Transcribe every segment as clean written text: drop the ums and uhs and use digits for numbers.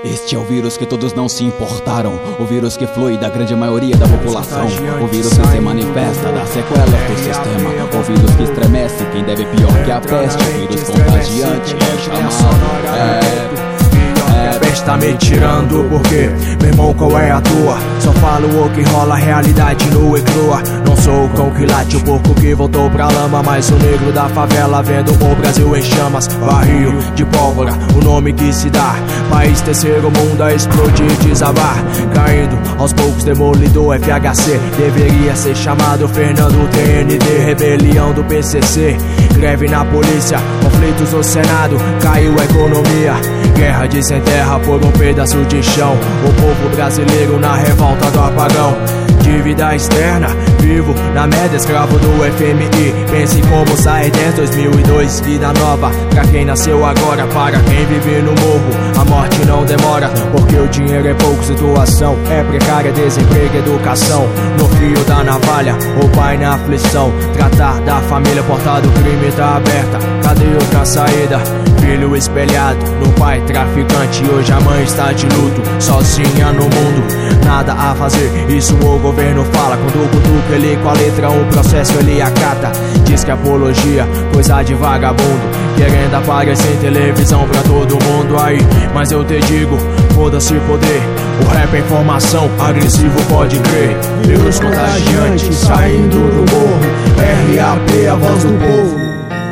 Este é o vírus que todos não se importaram, o vírus que flui da grande maioria da população, o vírus que se manifesta das sequelas do sistema, o vírus que estremece quem deve pior que a peste, o vírus contagiante é chamado. Peste tá me tirando porque, meu irmão, qual é a tua? Só falo o que rola, realidade nua e crua. Não sou o cão que late, o porco que voltou pra lama, mas o negro da favela vendo o Brasil em chamas. Barril de pólvora, o nome que se dá. País terceiro mundo a explodir e desabar. Caindo aos poucos, demolidor FHC. Deveria ser chamado Fernando TND. Rebelião do PCC, greve na polícia, conflitos no Senado. Caiu a economia, guerra de sem terra por um pedaço de chão. O povo brasileiro na revolta do apagão. Dívida externa, vivo na média, escravo do FMI. Pense em como sair dentro, 2002, vida nova pra quem nasceu agora, para quem vive no morro. A morte não demora, porque o dinheiro é pouco, situação é precária, desemprego, educação no fio da navalha, o pai na aflição. Tratar da família, porta do crime tá aberta, cadê outra saída? Filho espelhado no pai traficante, hoje a mãe está de luto, sozinha no mundo, nada a fazer, isso o governo fala. Quando cutuca ele com a letra, um processo ele acata. Diz que apologia, coisa de vagabundo, querendo aparecer em televisão pra todo mundo aí. Mas eu te digo, foda-se poder, o rap é informação, agressivo pode crer. Vírus contagiante saindo do morro, RAP, a voz do povo.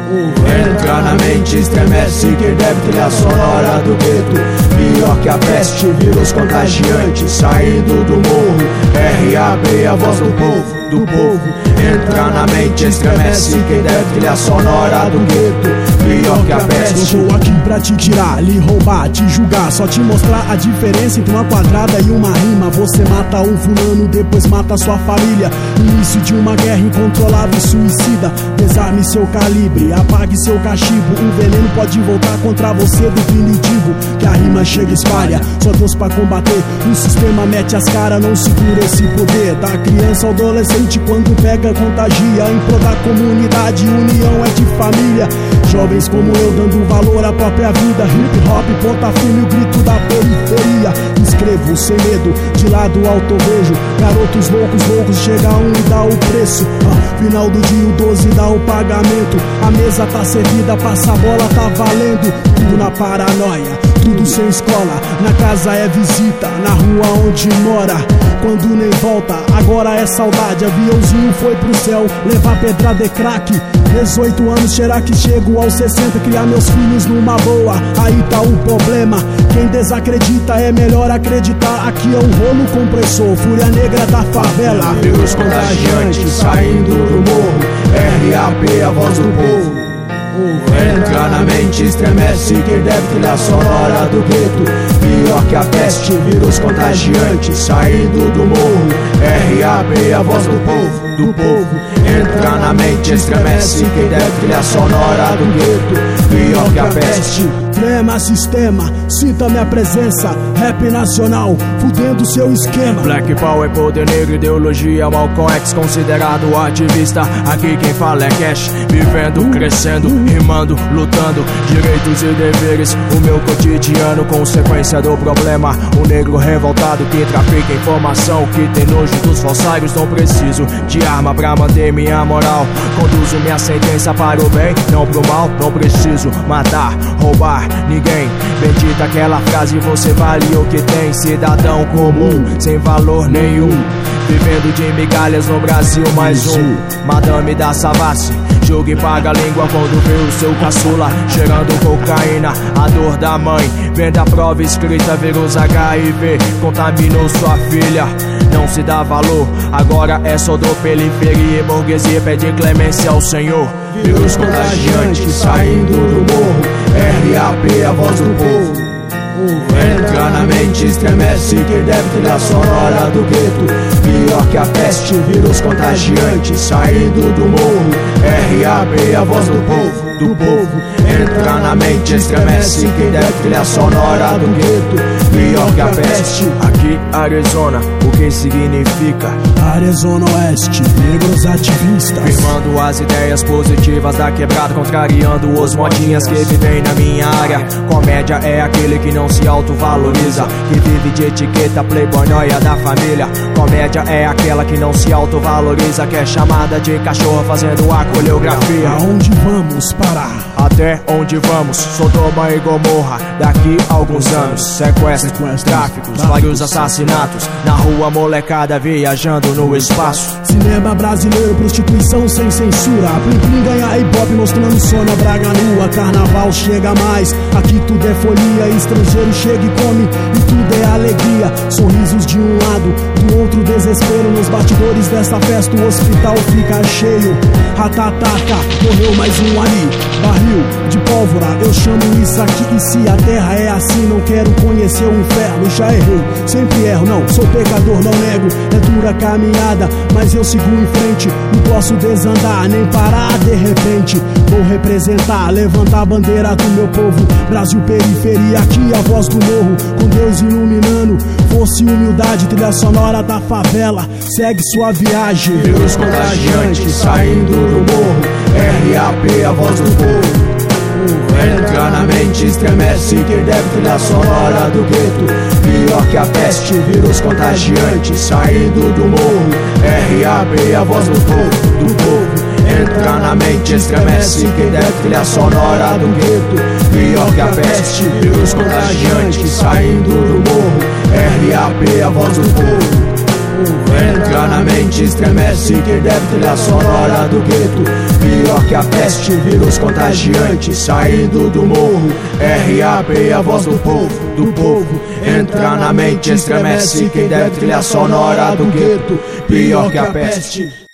Entra na mente, estremece quem deve trilha sonora do gueto. Pior que a peste, vírus contagiante saindo do morro, RAP, a voz do povo. Entra na mente, estremece quem deve trilha sonora do gueto. Pior que a peste. Eu tô aqui pra te tirar, lhe roubar, te julgar, só te mostrar a diferença entre uma quadrada e uma rima. Você mata um fulano, depois mata sua família. Início de uma guerra incontrolável e suicida. Desarme seu calibre, apague seu cachimbo. Um veneno pode voltar contra você, define e digo que a rima chega e espalha. Só Deus pra combater, o sistema mete as caras, não segura esse poder. Da criança ao adolescente, quando pega contagia. Em prol da comunidade, união é de família. Jovens como eu dando valor à própria vida. Hip hop, ponta firme, o grito da periferia. Escrevo sem medo, de lado alto vejo garotos loucos, chega um e dá o preço. Final do dia o 12 dá o pagamento. A mesa tá servida, passa a bola, tá valendo. Tudo na paranoia, tudo sem escola. Na casa é visita, na rua onde mora. Quando nem volta, agora é saudade. Aviãozinho foi pro céu, levar pedrada é craque. 18 anos, será que chego aos 60? Criar meus filhos numa boa, aí tá o problema. Quem desacredita é melhor acreditar. Aqui é um rolo compressor, fúria negra da favela. Vírus contagiante saindo do morro, RAP, a voz do povo. Entra na mente, estremece quem deve trilha sonora do gueto. Pior que a peste, vírus contagiante saindo do morro, RAP, a voz do povo. Entra na mente, estremece quem deve trilha sonora do gueto. Pior que a peste. Trema sistema, sinta minha presença. Rap nacional, fudendo seu esquema. Black Power, poder negro, ideologia Malcolm X, considerado ativista. Aqui quem fala é cash, vivendo, crescendo, rimando, lutando, direitos e deveres. O meu cotidiano, consequência do problema. O negro revoltado que trafica informação, que tem nojo dos falsários. Não preciso de arma pra manter minha moral. Conduzo minha sentença para o bem, não pro mal. Não preciso matar, roubar ninguém. Bendita aquela frase, você vale o que tem. Cidadão comum, sem valor nenhum, vivendo de migalhas no Brasil, mais um. Madame da Savassi, joga e paga a língua quando vê o seu caçula cheirando cocaína. A dor da mãe, vendo a prova escrita, vírus HIV contaminou sua filha. Não se dá valor, agora é só dor, periferia e burguesia pede clemência ao Senhor. Vírus contagiante saindo do morro, RAP, a voz do povo. Entra na mente, estremece quem deve trilha sonora do gueto. Pior que a peste, vírus contagiante saindo do morro, RAP, RAP, a voz do povo. Entra na mente, estremece quem der trilha sonora do gueto, pior que a peste. Aqui, Arizona, o que significa? Área Zona Oeste, negros ativistas, firmando as ideias positivas da quebrada, contrariando os modinhas que vivem na minha área. Comédia é aquele que não se autovaloriza, que vive de etiqueta, playboy, noia da família. Comédia é aquela que não se autovaloriza, que é chamada de cachorro fazendo a coreografia. Aonde vamos parar? Até onde vamos? Sodoma e Gomorra, daqui a alguns anos. Sequestros, tráficos, vários assassinatos, na rua molecada viajando no espaço. Cinema brasileiro, prostituição sem censura, Plim Plim ganha hip-hop mostrando Sônia Braga nua. Carnaval chega mais, aqui tudo é folia, estrangeiro chega e come e tudo é alegria. Sorrisos de um lado, do outro desespero, nos bastidores desta festa o hospital fica cheio. Ratatata, morreu mais um ali, barril de pólvora, eu chamo isso aqui. E se a terra é assim, não quero conhecer o inferno. Já errei, sempre erro, não, sou pecador, não nego. É dura caminhada, mas eu sigo em frente. Não posso desandar, nem parar de repente. Vou representar, levantar a bandeira do meu povo. Brasil, periferia, aqui a voz do morro, com Deus iluminando. Força e humildade, trilha sonora da favela, segue sua viagem. Vírus contagiante, saindo do morro, RAP, a voz do povo. Entra na mente, estremece quem deve trilha sonora do gueto, pior que a peste. Vírus contagiante, saindo do morro, RAP, a voz do povo. Entra na mente, estremece quem deve trilha sonora do gueto, pior que a peste. Vírus contagiante, saindo do morro, RAP, a voz do povo. Entra na mente, estremece quem deve trilha sonora do gueto, pior que a peste. Vírus contagiante, saindo do morro, RAP, a voz do povo. Entra na mente, estremece quem deve trilha sonora do gueto, pior que a peste.